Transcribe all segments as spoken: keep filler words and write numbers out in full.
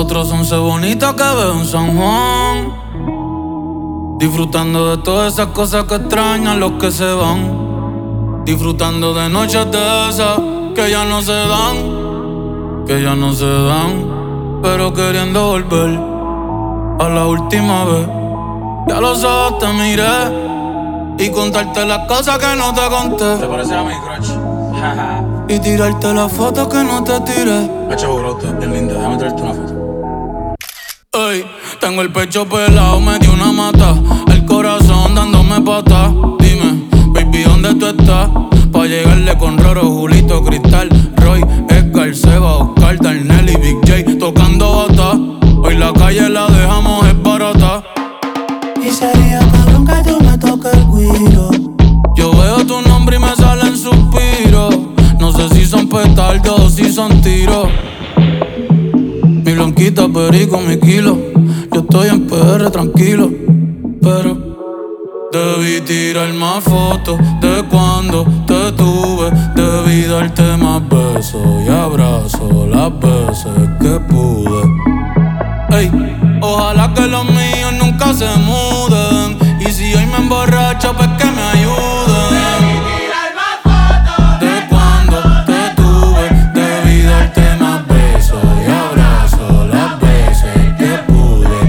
Otros once bonitas que veo en San Juan, disfrutando de todas esas cosas que extrañan los que se van. Disfrutando de noches de esas que ya no se dan, que ya no se dan, pero queriendo volver a la última vez. Ya los ojos te miré y contarte las cosas que no te conté. ¿Te parece a mi crush? Y tirarte las fotos que no te tiré. Hacho, bro, es linda, déjame traerte una foto. Ey, tengo el pecho pelado, me dio una mata, el corazón dándome pata. Dime, baby, ¿dónde tú estás? Pa' llegarle con Roro, Julito, Cristal, Roy, Edgar, Seba, Oscar, Darnell y Big J tocando bata. Hoy la calle la dejamos es barata. Y sería cabrón que tú me toques el guiro. Yo veo tu nombre y me salen suspiros. No sé si son petardos o si son tiros. Mi blanquita perico, mi kilo. Yo estoy en P R tranquilo, pero debí tirar más fotos de cuando te tuve. Debí darte más besos y abrazos las veces que pude. Ey, ojalá que los míos nunca se muden. Y si hoy me emborracho, pues que me ayuden. Debí tirar más fotos de cuando te tuve. Debí darte más besos y abrazos las veces que pude.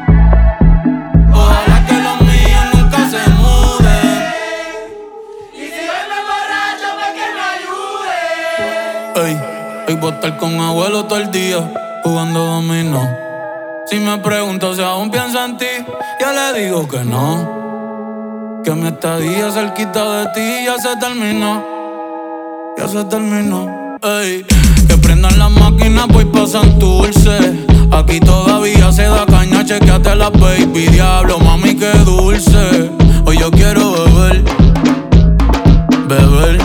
Ojalá que los míos nunca se muden. Y si hoy me emborracho, pues que me ayude. Ey, hoy voy a estar con abuelo todo el día jugando dominó. Si me pregunto si aún pienso en ti, yo le digo que no. Que mi estadía cerquita de ti ya se terminó. Ya se terminó. Ey, que prendan las máquinas, voy pa' Santurce. Aquí todavía se da caña, chequeate la baby. Diablo, mami, qué dulce. Hoy yo quiero beber, beber,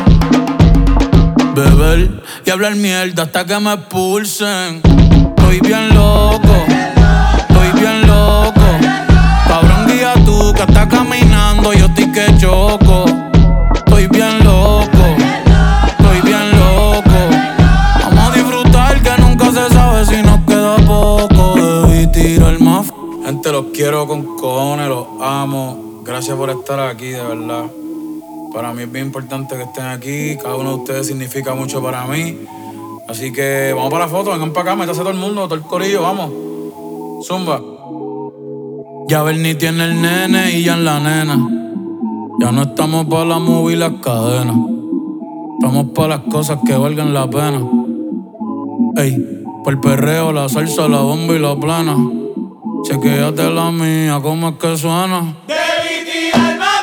beber y hablar mierda hasta que me expulsen. Estoy bien loco, estoy bien loco. Cabrón, guía tú que estás caminando, yo estoy que choco. Estoy bien loco, estoy bien loco. Vamos a disfrutar que nunca se sabe si nos queda poco. Debí tirar más. Gente, los quiero con cojones, los amo. Gracias por estar aquí, de verdad. Para mí es bien importante que estén aquí. Cada uno de ustedes significa mucho para mí. Así que vamos para la foto, vengan para acá, métase todo el mundo, todo el corillo, vamos. Zumba. Ya Bernie tiene el nene y ya en la nena. Ya no estamos pa' la movie y las cadenas. Estamos pa' las cosas que valgan la pena. Ey, por el perreo, la salsa, la bomba y la plana. Chequéate la mía, cómo es que suena. Debí tirar más